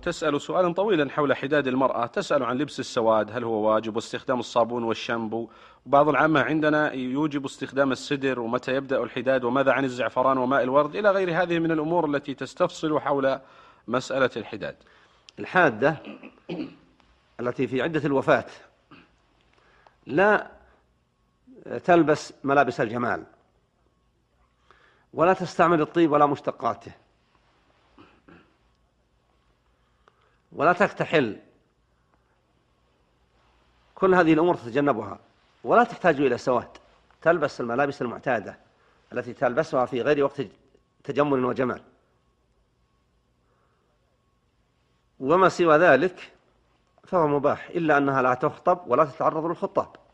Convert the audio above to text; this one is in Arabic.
تسأل سؤالا طويلا حول حداد المرأة، تسأل عن لبس السواد هل هو واجب، واستخدام الصابون والشامبو. وبعض العامة عندنا يوجب استخدام السدر، ومتى يبدأ الحداد، وماذا عن الزعفران وماء الورد، إلى غير هذه من الأمور التي تستفصل حول مسألة الحداد. الحادة التي في عدة الوفاة لا تلبس ملابس الجمال، ولا تستعمل الطيب ولا مشتقاته، ولا تكتحل. كل هذه الأمور تتجنبها، ولا تحتاج إلى سواد، تلبس الملابس المعتادة التي تلبسها في غير وقت تجمل وجمال. وما سوى ذلك فهو مباح، إلا أنها لا تخطب ولا تتعرض للخطاب.